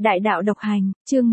Đại đạo độc hành, chương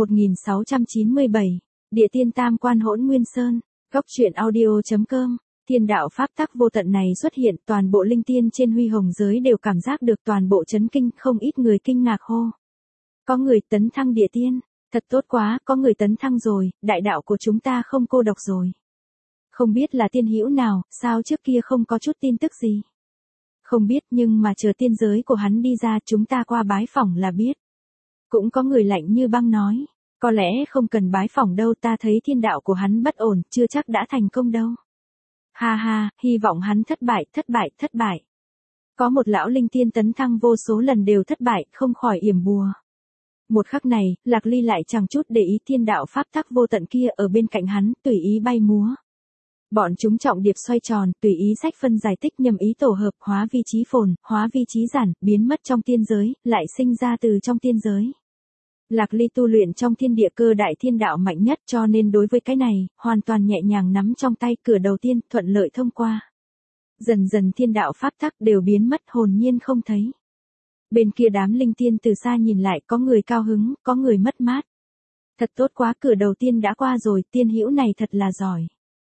1697, Địa tiên tam quan hỗn nguyên sơn, góc truyện audio.com. Thiên đạo pháp tắc vô tận này xuất hiện, toàn bộ linh tiên trên huy hồng giới đều cảm giác được toàn bộ chấn kinh, không ít người kinh ngạc hô. Có người tấn thăng địa tiên, thật tốt quá, có người tấn thăng rồi, đại đạo của chúng ta không cô độc rồi. Không biết là tiên hữu nào, sao trước kia không có chút tin tức gì. Không biết, nhưng mà chờ tiên giới của hắn đi ra chúng ta qua bái phỏng là biết. Cũng có người lạnh như băng nói, có lẽ không cần bái phỏng đâu, ta thấy thiên đạo của hắn bất ổn, chưa chắc đã thành công đâu. Ha ha, hy vọng hắn thất bại. Có một lão linh tiên tấn thăng vô số lần đều thất bại, không khỏi yểm bùa. Một khắc này, Lạc Ly lại chẳng chút để ý thiên đạo pháp tắc vô tận kia ở bên cạnh hắn, tùy ý bay múa. Bọn chúng trọng điệp xoay tròn, tùy ý sách phân giải tích nhầm ý tổ hợp, hóa vi trí phồn, hóa vi trí giản, biến mất trong tiên giới, lại sinh ra từ trong tiên giới. Lạc Ly tu luyện trong thiên địa cơ đại thiên đạo mạnh nhất, cho nên đối với cái này, hoàn toàn nhẹ nhàng nắm trong tay, cửa đầu tiên, thuận lợi thông qua. Dần dần thiên đạo pháp tắc đều biến mất, hồn nhiên không thấy. Bên kia đám linh tiên từ xa nhìn lại, có người cao hứng, có người mất mát. Thật tốt quá, cửa đầu tiên đã qua rồi, tiên hữu này thật là giỏi.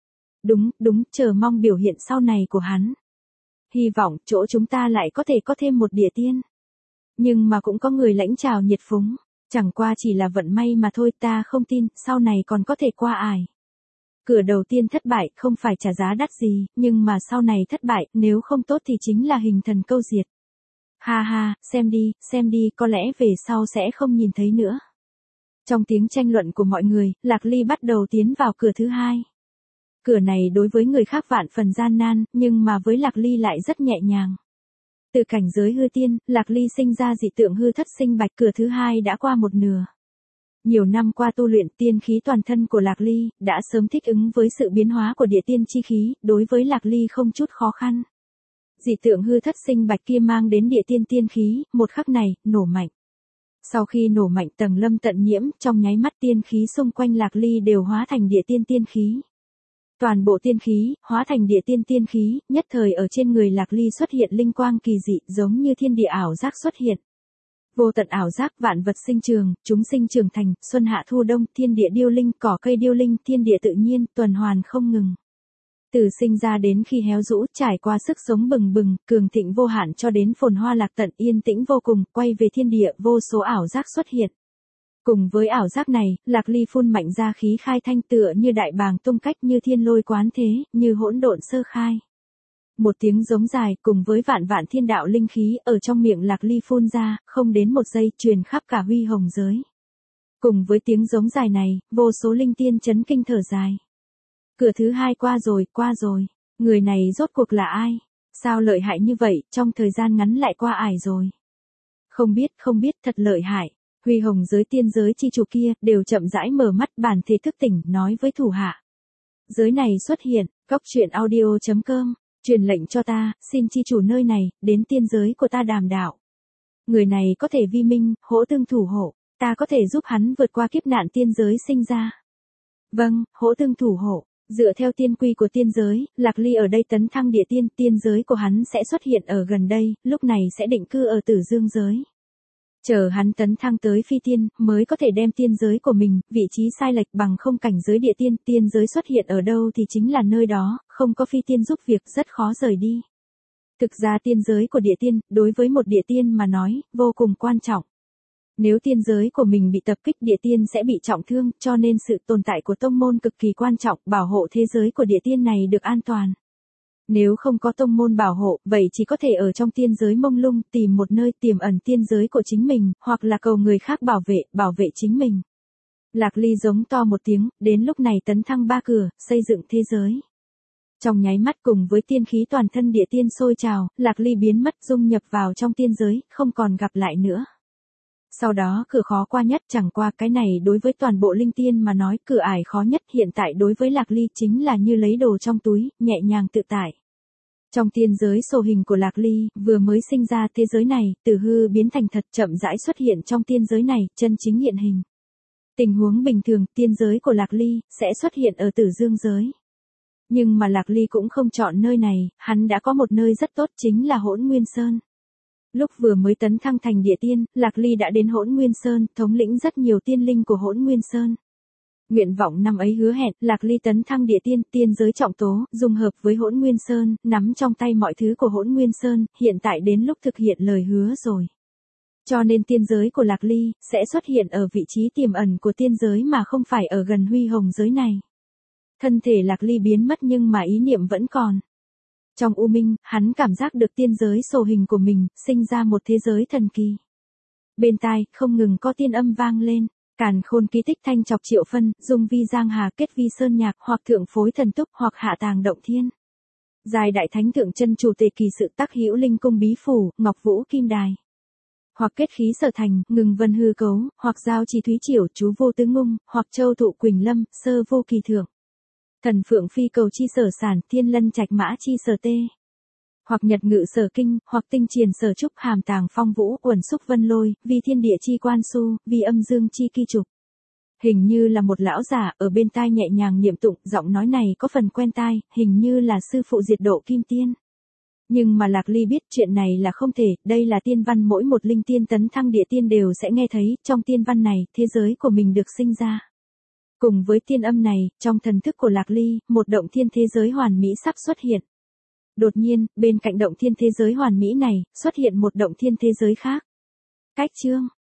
Đúng, chờ mong biểu hiện sau này của hắn. Hy vọng chỗ chúng ta lại có thêm một địa tiên. Nhưng mà cũng có người lãnh trào nhiệt phúng, chẳng qua chỉ là vận may mà thôi, ta không tin, sau này còn có thể qua ải. Cửa đầu tiên thất bại không phải trả giá đắt gì, nhưng mà sau này thất bại, nếu không tốt thì chính là hình thần câu diệt. Ha ha, xem đi, có lẽ về sau sẽ không nhìn thấy nữa. Trong tiếng tranh luận của mọi người, Lạc Ly bắt đầu tiến vào cửa thứ hai. Cửa này đối với người khác vạn phần gian nan, nhưng mà với Lạc Ly lại rất nhẹ nhàng. Từ cảnh giới hư tiên, Lạc Ly sinh ra dị tượng hư thất sinh bạch, cửa thứ hai đã qua một nửa. Nhiều năm qua tu luyện, tiên khí toàn thân của Lạc Ly đã sớm thích ứng với sự biến hóa của địa tiên chi khí, đối với Lạc Ly không chút khó khăn. Dị tượng hư thất sinh bạch kia mang đến địa tiên tiên khí, một khắc này, nổ mạnh. Sau khi nổ mạnh tầng lâm tận nhiễm, trong nháy mắt tiên khí xung quanh Lạc Ly đều hóa thành địa tiên tiên khí. Toàn bộ tiên khí, hóa thành địa tiên tiên khí, nhất thời ở trên người Lạc Ly xuất hiện linh quang kỳ dị, giống như thiên địa ảo giác xuất hiện. Vô tận ảo giác, vạn vật sinh trường, chúng sinh trưởng thành, xuân hạ thu đông, thiên địa điêu linh, cỏ cây điêu linh, thiên địa tự nhiên, tuần hoàn không ngừng. Từ sinh ra đến khi héo rũ, trải qua sức sống bừng bừng, cường thịnh vô hạn cho đến phồn hoa lạc tận, yên tĩnh vô cùng, quay về thiên địa, vô số ảo giác xuất hiện. Cùng với ảo giác này, Lạc Ly phun mạnh ra khí khai thanh, tựa như đại bàng tung cách, như thiên lôi quán thế, như hỗn độn sơ khai. Một tiếng giống dài, cùng với vạn vạn thiên đạo linh khí ở trong miệng Lạc Ly phun ra, không đến một giây, truyền khắp cả huy hồng giới. Cùng với tiếng giống dài này, vô số linh tiên chấn kinh thở dài. Cửa thứ hai qua rồi, người này rốt cuộc là ai? Sao lợi hại như vậy, trong thời gian ngắn lại qua ải rồi? Không biết, thật lợi hại. Huy hồng giới tiên giới chi chủ kia, đều chậm rãi mở mắt, bản thể thức tỉnh, nói với thủ hạ. Giới này xuất hiện, góc truyện audio.com, truyền lệnh cho ta, xin chi chủ nơi này, đến tiên giới của ta đàm đạo. Người này có thể vi minh, hỗ tương thủ hộ, ta có thể giúp hắn vượt qua kiếp nạn tiên giới sinh ra. Vâng, hỗ tương thủ hộ. Dựa theo tiên quy của tiên giới, Lạc Ly ở đây tấn thăng địa tiên, tiên giới của hắn sẽ xuất hiện ở gần đây, lúc này sẽ định cư ở Tử Dương giới. Chờ hắn tấn thăng tới phi tiên, mới có thể đem tiên giới của mình, vị trí sai lệch bằng không cảnh giới địa tiên, tiên giới xuất hiện ở đâu thì chính là nơi đó, không có phi tiên giúp việc rất khó rời đi. Thực ra tiên giới của địa tiên, đối với một địa tiên mà nói, vô cùng quan trọng. Nếu tiên giới của mình bị tập kích, địa tiên sẽ bị trọng thương, cho nên sự tồn tại của tông môn cực kỳ quan trọng, bảo hộ thế giới của địa tiên này được an toàn. Nếu không có tông môn bảo hộ, vậy chỉ có thể ở trong tiên giới mông lung, tìm một nơi tiềm ẩn tiên giới của chính mình, hoặc là cầu người khác bảo vệ chính mình. Lạc Ly giống to một tiếng, đến lúc này tấn thăng ba cửa, xây dựng thế giới. Trong nháy mắt cùng với tiên khí toàn thân địa tiên sôi trào, Lạc Ly biến mất dung nhập vào trong tiên giới, không còn gặp lại nữa. Sau đó cửa khó qua nhất, chẳng qua cái này đối với toàn bộ linh tiên mà nói, cửa ải khó nhất hiện tại đối với Lạc Ly chính là như lấy đồ trong túi, nhẹ nhàng tự tại. Trong tiên giới sổ hình của Lạc Ly, vừa mới sinh ra thế giới này, từ hư biến thành thật, chậm rãi xuất hiện trong tiên giới này, chân chính hiện hình. Tình huống bình thường, tiên giới của Lạc Ly sẽ xuất hiện ở Tử Dương giới. Nhưng mà Lạc Ly cũng không chọn nơi này, hắn đã có một nơi rất tốt, chính là Hỗn Nguyên Sơn. Lúc vừa mới tấn thăng thành địa tiên, Lạc Ly đã đến Hỗn Nguyên Sơn, thống lĩnh rất nhiều tiên linh của Hỗn Nguyên Sơn. Nguyện vọng năm ấy hứa hẹn, Lạc Ly tấn thăng địa tiên, tiên giới trọng tố, dung hợp với Hỗn Nguyên Sơn, nắm trong tay mọi thứ của Hỗn Nguyên Sơn, hiện tại đến lúc thực hiện lời hứa rồi. Cho nên tiên giới của Lạc Ly, sẽ xuất hiện ở vị trí tiềm ẩn của tiên giới mà không phải ở gần huy hồng giới này. Thân thể Lạc Ly biến mất nhưng mà ý niệm vẫn còn. Trong u minh, hắn cảm giác được tiên giới sổ hình của mình, sinh ra một thế giới thần kỳ. Bên tai, không ngừng có tiên âm vang lên. Càn khôn ký tích thanh chọc triệu phân, dung vi giang hà kết vi sơn nhạc, hoặc thượng phối thần túc, hoặc hạ tàng động thiên. Dài đại thánh thượng chân chủ tề kỳ sự tác hữu linh cung bí phủ, ngọc vũ kim đài. Hoặc kết khí sở thành, ngừng vân hư cấu, hoặc giao trì thúy triểu, chú vô tứ ngung, hoặc châu thụ quỳnh lâm, sơ vô kỳ thượng. Thần phượng phi cầu chi sở sản, thiên lân trạch mã chi sở tê. Hoặc nhật ngự sở kinh, hoặc tinh triền sở trúc, hàm tàng phong vũ, uẩn xúc vân lôi, vi thiên địa chi quan su, vi âm dương chi kỳ trục. Hình như là một lão giả ở bên tai nhẹ nhàng niệm tụng, giọng nói này có phần quen tai, hình như là sư phụ diệt độ kim tiên. Nhưng mà Lạc Ly biết chuyện này là không thể, đây là tiên văn mỗi một linh tiên tấn thăng địa tiên đều sẽ nghe thấy, trong tiên văn này, thế giới của mình được sinh ra. Cùng với tiên âm này, trong thần thức của Lạc Ly, một động thiên thế giới hoàn mỹ sắp xuất hiện. Đột nhiên, bên cạnh động thiên thế giới hoàn mỹ này, xuất hiện một động thiên thế giới khác. Cách chương